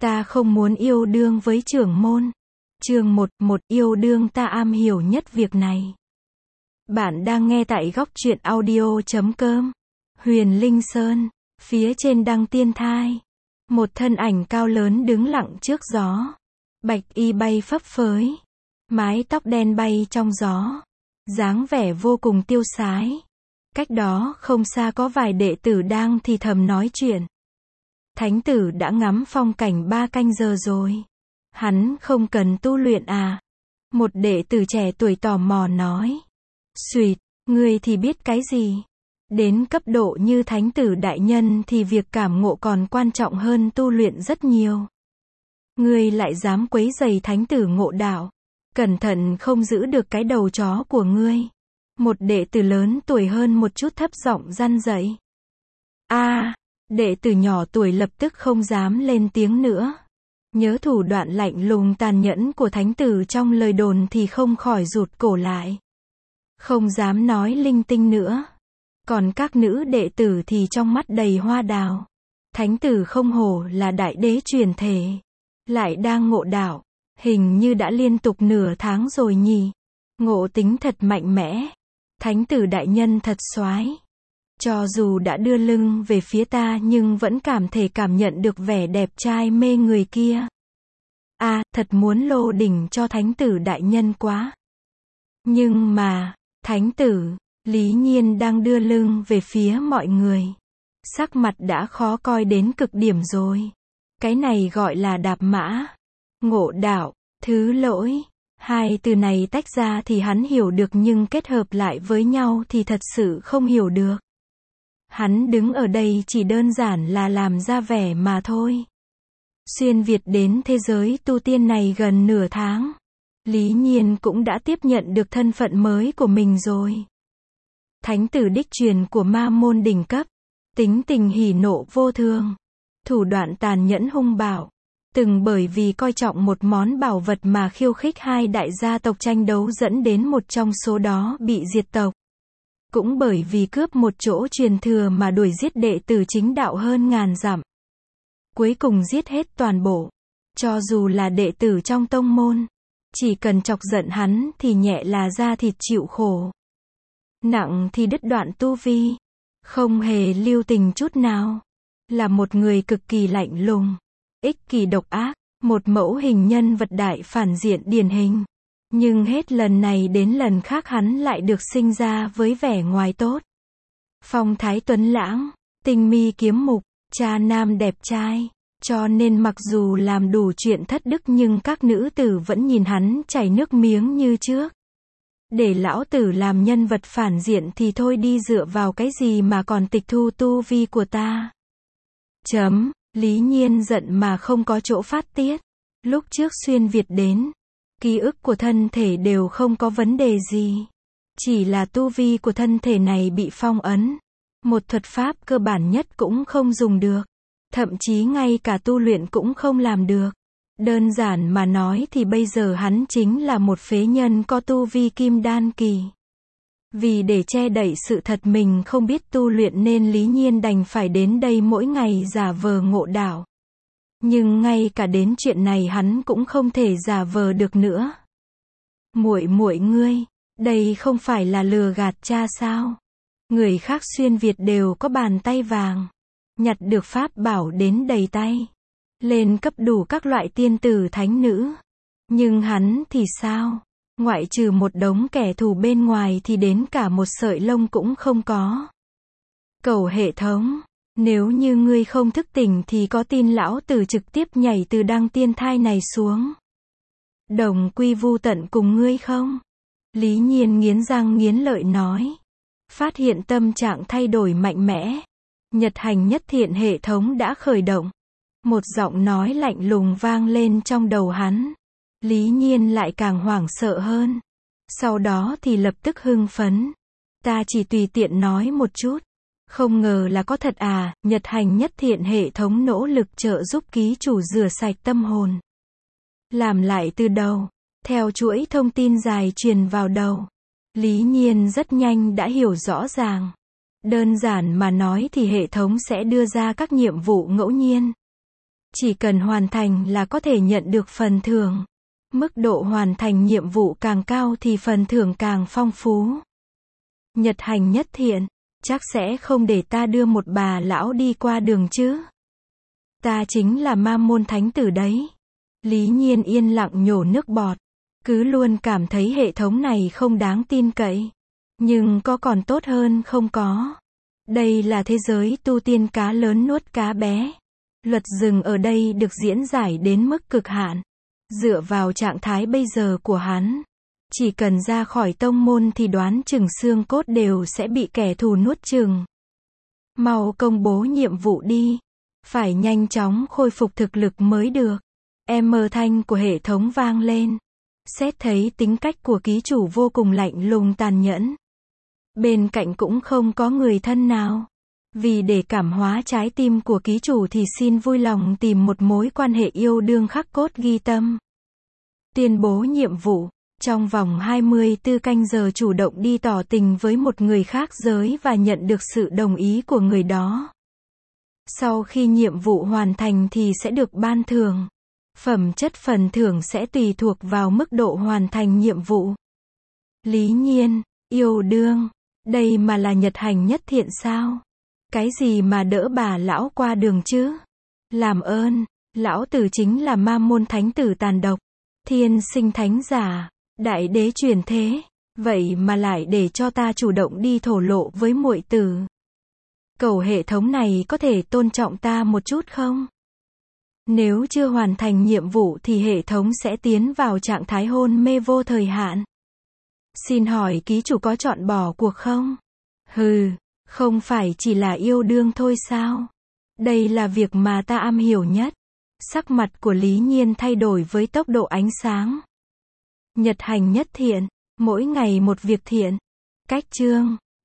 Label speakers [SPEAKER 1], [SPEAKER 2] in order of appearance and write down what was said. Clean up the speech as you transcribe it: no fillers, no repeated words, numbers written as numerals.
[SPEAKER 1] Ta không muốn yêu đương với trưởng môn. Chương 1, yêu đương ta am hiểu nhất việc này. Bạn đang nghe tại góc truyện audio.com. Huyền Linh Sơn, phía trên đăng tiên thai. Một thân ảnh cao lớn đứng lặng trước gió. Bạch y bay phấp phới. Mái tóc đen bay trong gió. Dáng vẻ vô cùng tiêu sái. Cách đó không xa có vài đệ tử đang thì thầm nói chuyện. Thánh tử đã ngắm phong cảnh 3 canh giờ rồi. Hắn không cần tu luyện à? Một đệ tử trẻ tuổi tò mò nói. Xuyệt, ngươi thì biết cái gì? Đến cấp độ như thánh tử đại nhân thì việc cảm ngộ còn quan trọng hơn tu luyện rất nhiều. Ngươi lại dám quấy rầy thánh tử ngộ đạo. Cẩn thận không giữ được cái đầu chó của ngươi. Một đệ tử lớn tuổi hơn một chút thấp giọng răn dậy. Đệ tử nhỏ tuổi lập tức không dám lên tiếng nữa. Nhớ thủ đoạn lạnh lùng tàn nhẫn của thánh tử trong lời đồn thì không khỏi rụt cổ lại. Không dám nói linh tinh nữa. Còn các nữ đệ tử thì trong mắt đầy hoa đào. Thánh tử không hổ là đại đế truyền thể. Lại đang ngộ đạo. Hình như đã liên tục nửa tháng rồi nhỉ. Ngộ tính thật mạnh mẽ. Thánh tử đại nhân thật soái. Cho dù đã đưa lưng về phía ta nhưng vẫn cảm nhận được vẻ đẹp trai mê người kia. Thật muốn lô đỉnh cho thánh tử đại nhân quá. Nhưng mà, thánh tử, Lý Nhiên đang đưa lưng về phía mọi người. Sắc mặt đã khó coi đến cực điểm rồi. Cái này gọi là đạp mã. Ngộ đạo, thứ lỗi. Hai từ này tách ra thì hắn hiểu được nhưng kết hợp lại với nhau thì thật sự không hiểu được. Hắn đứng ở đây chỉ đơn giản là làm ra vẻ mà thôi. Xuyên Việt đến thế giới tu tiên này gần nửa tháng. Lý Nhiên cũng đã tiếp nhận được thân phận mới của mình rồi. Thánh tử đích truyền của ma môn đỉnh cấp. Tính tình hỉ nộ vô thường. Thủ đoạn tàn nhẫn hung bạo. Từng bởi vì coi trọng một món bảo vật mà khiêu khích hai đại gia tộc tranh đấu dẫn đến một trong số đó bị diệt tộc. Cũng bởi vì cướp một chỗ truyền thừa mà đuổi giết đệ tử chính đạo hơn ngàn dặm. Cuối cùng giết hết toàn bộ. Cho dù là đệ tử trong tông môn. Chỉ cần chọc giận hắn thì nhẹ là da thịt chịu khổ. Nặng thì đứt đoạn tu vi. Không hề lưu tình chút nào. Là một người cực kỳ lạnh lùng. Ích kỷ độc ác. Một mẫu hình nhân vật đại phản diện điển hình. Nhưng hết lần này đến lần khác hắn lại được sinh ra với vẻ ngoài tốt. Phong thái tuấn lãng, tinh mi kiếm mục, cha nam đẹp trai. Cho nên mặc dù làm đủ chuyện thất đức nhưng các nữ tử vẫn nhìn hắn chảy nước miếng như trước. Để lão tử làm nhân vật phản diện thì thôi đi, dựa vào cái gì mà còn tịch thu tu vi của ta. Lý Nhiên giận mà không có chỗ phát tiết. Lúc trước Xuyên Việt đến. Ký ức của thân thể đều không có vấn đề gì. Chỉ là tu vi của thân thể này bị phong ấn. Một thuật pháp cơ bản nhất cũng không dùng được. Thậm chí ngay cả tu luyện cũng không làm được. Đơn giản mà nói thì bây giờ hắn chính là một phế nhân có tu vi kim đan kỳ. Vì để che đậy sự thật mình không biết tu luyện nên Lý Nhiên đành phải đến đây mỗi ngày giả vờ ngộ đạo. Nhưng ngay cả đến chuyện này hắn cũng không thể giả vờ được nữa. Muội ngươi, đây không phải là lừa gạt cha sao? Người khác xuyên Việt đều có bàn tay vàng, nhặt được pháp bảo đến đầy tay, lên cấp đủ các loại tiên tử thánh nữ. Nhưng hắn thì sao? Ngoại trừ một đống kẻ thù bên ngoài thì đến cả một sợi lông cũng không có. Cầu hệ thống. Nếu như ngươi không thức tỉnh thì có tin lão tử trực tiếp nhảy từ đăng tiên thai này xuống. Đồng quy vu tận cùng ngươi không? Lý Nhiên nghiến răng nghiến lợi nói. Phát hiện tâm trạng thay đổi mạnh mẽ. Nhật hành nhất thiện hệ thống đã khởi động. Một giọng nói lạnh lùng vang lên trong đầu hắn. Lý Nhiên lại càng hoảng sợ hơn. Sau đó thì lập tức hưng phấn. Ta chỉ tùy tiện nói một chút. Không ngờ là có thật à. Nhật hành nhất thiện hệ thống nỗ lực trợ giúp ký chủ rửa sạch tâm hồn. Làm lại từ đầu. Theo chuỗi thông tin dài truyền vào đầu. Lý Nhiên rất nhanh đã hiểu rõ ràng. Đơn giản mà nói thì hệ thống sẽ đưa ra các nhiệm vụ ngẫu nhiên. Chỉ cần hoàn thành là có thể nhận được phần thưởng. Mức độ hoàn thành nhiệm vụ càng cao thì phần thưởng càng phong phú. Nhật hành nhất thiện, chắc sẽ không để ta đưa một bà lão đi qua đường chứ. Ta chính là Ma Môn Thánh Tử đấy. Lý Nhiên yên lặng nhổ nước bọt. Cứ luôn cảm thấy hệ thống này không đáng tin cậy. Nhưng có còn tốt hơn không có. Đây là thế giới tu tiên cá lớn nuốt cá bé. Luật rừng ở đây được diễn giải đến mức cực hạn. Dựa vào trạng thái bây giờ của hắn, chỉ cần ra khỏi tông môn thì đoán chừng xương cốt đều sẽ bị kẻ thù nuốt chửng. Mau công bố nhiệm vụ đi. Phải nhanh chóng khôi phục thực lực mới được. Âm thanh của hệ thống vang lên. Xét thấy tính cách của ký chủ vô cùng lạnh lùng tàn nhẫn. Bên cạnh cũng không có người thân nào. Vì để cảm hóa trái tim của ký chủ thì xin vui lòng tìm một mối quan hệ yêu đương khắc cốt ghi tâm. Tuyên bố nhiệm vụ. Trong vòng 24 canh giờ chủ động đi tỏ tình với một người khác giới và nhận được sự đồng ý của người đó. Sau khi nhiệm vụ hoàn thành thì sẽ được ban thưởng. Phẩm chất phần thưởng sẽ tùy thuộc vào mức độ hoàn thành nhiệm vụ. Lý Nhiên, yêu đương. Đây mà là nhật hành nhất thiện sao? Cái gì mà đỡ bà lão qua đường chứ? Làm ơn, lão tử chính là Ma Môn Thánh Tử tàn độc. Thiên sinh thánh giả, đại đế truyền thế. Vậy mà lại để cho ta chủ động đi thổ lộ với muội tử. Cầu hệ thống này có thể tôn trọng ta một chút không? Nếu chưa hoàn thành nhiệm vụ thì hệ thống sẽ tiến vào trạng thái hôn mê vô thời hạn. Xin hỏi ký chủ có chọn bỏ cuộc không? Hừ, không phải chỉ là yêu đương thôi sao? Đây là việc mà ta am hiểu nhất. Sắc mặt của Lý Nhiên thay đổi với tốc độ ánh sáng. Nhật hành nhất thiện, mỗi ngày một việc thiện. Cách chương